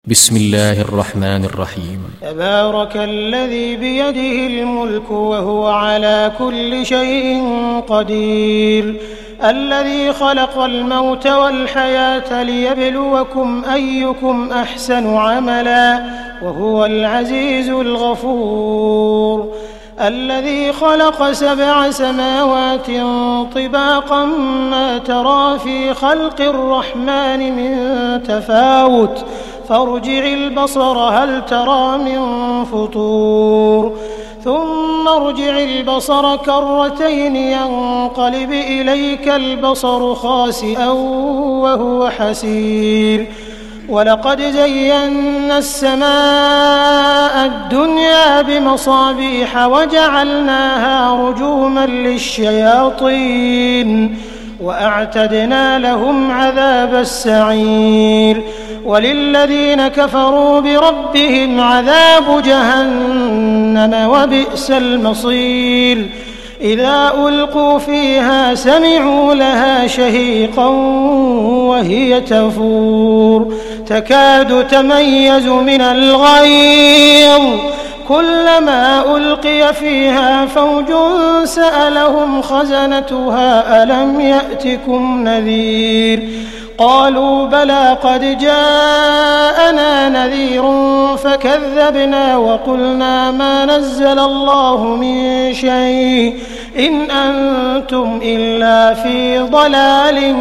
بسم الله الرحمن الرحيم. تبارك الذي بيده الملك وهو على كل شيء قدير، الذي خلق الموت والحياة ليبلوكم أيكم أحسن عملا وهو العزيز الغفور، الذي خلق 7 سماوات طباقا ما ترى في خلق الرحمن من تفاوت فارجع البصر هل ترى من فطور ثم ارجع البصر كرتين ينقلب إليك البصر خاسئا وهو حسير، ولقد زينا السماء الدنيا بمصابيح وجعلناها رجوما للشياطين وأعتدنا لهم عذاب السعير، وللذين كفروا بربهم عذاب جهنم وبئس المصير، إذا ألقوا فيها سمعوا لها شهيقا وهي تفور تكاد تميز من الغيظ، كلما ألقي فيها فوج سألهم خزنتها ألم يأتكم نذير، قالوا بلى قد جاءنا نذير فكذبنا وقلنا ما نزل الله من شيء إن أنتم إلا في ضلال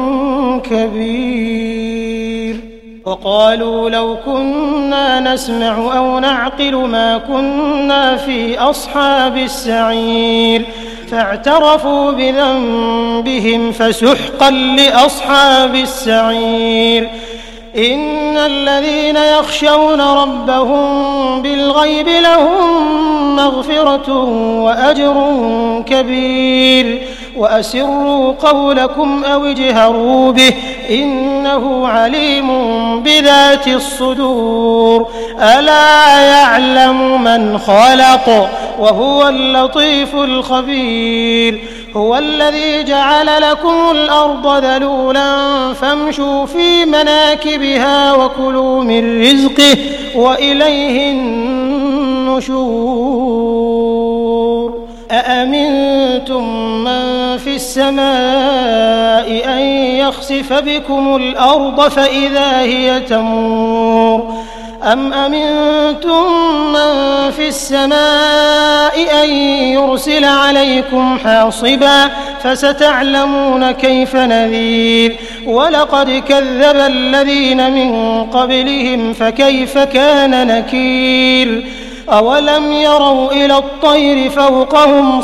كبير، وقالوا لو كنا نسمع أو نعقل ما كنا في أصحاب السعير، فاعترفوا بذنبهم فسحقا لأصحاب السعير، إن الذين يخشون ربهم بالغيب لهم مغفرة وأجر كبير، وأسروا قولكم أو اجهروا به إنه عليم بذات الصدور، ألا يعلم من خلق وهو اللطيف الخبير، هو الذي جعل لكم الأرض ذلولا فامشوا في مناكبها وكلوا من رزقه وإليه النشور، أأمنتم من في السماء أن يخسف بكم الأرض فإذا هي تمور، أم أمنتم من في السماء أن يرسل عليكم حاصبا فستعلمون كيف نذير، ولقد كذب الذين من قبلهم فكيف كان نكير، أولم يروا إلى الطير فوقهم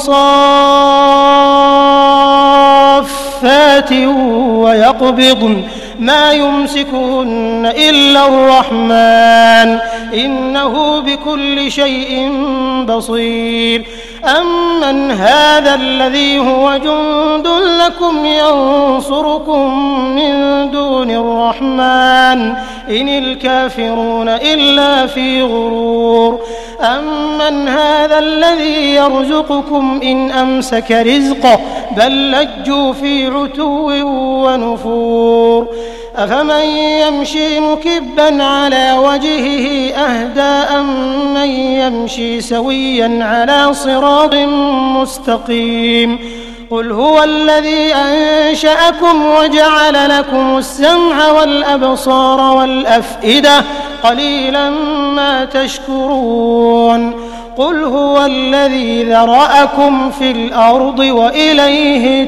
صافات ويقبضن ما يمسكهن إلا الرحمن إنه بكل شيء بصير، أمن هذا الذي هو جند لكم ينصركم من دون الرحمن إن الكافرون إلا في غرور، أمن هذا الذي يرزقكم إن أمسك رزقه بل لجوا في عتو ونفور، أفمن يمشي مكبا على وجهه أهدى أم من يمشي سويا على صراط مستقيم، قل هو الذي أنشأكم وجعل لكم السمع والأبصار والأفئدة قليلا ما تشكرون، قل هو الذي ذرأكم في الأرض وإليه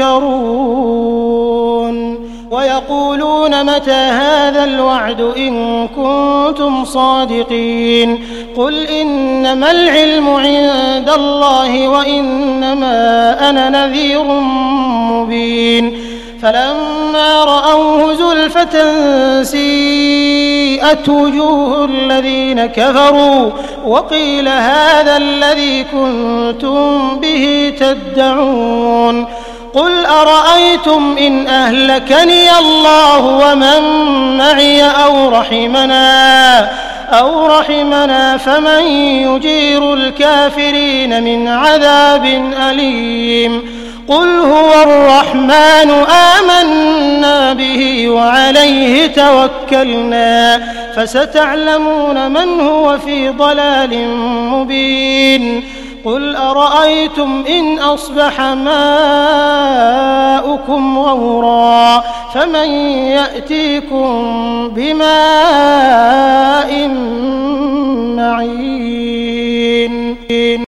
تحشرون، ويقولون متى هذا الوعد إن كنتم صادقين، قل إنما العلم عند الله وإنما أنا نذير مبين، فلما رأوه زلفة سيئت وجوه الذين كفروا وقيل هذا الذي كنتم به تدعون، قل أرأيتم إن أهلكني الله ومن معي أو رحمنا فمن يجير الكافرين من عذاب أليم، قل هو الرحمن آمنا به وعليه توكلنا فستعلمون من هو في ضلال مبين قل أرأيتم إن أصبح ماؤكم غورا فمن يأتيكم بماء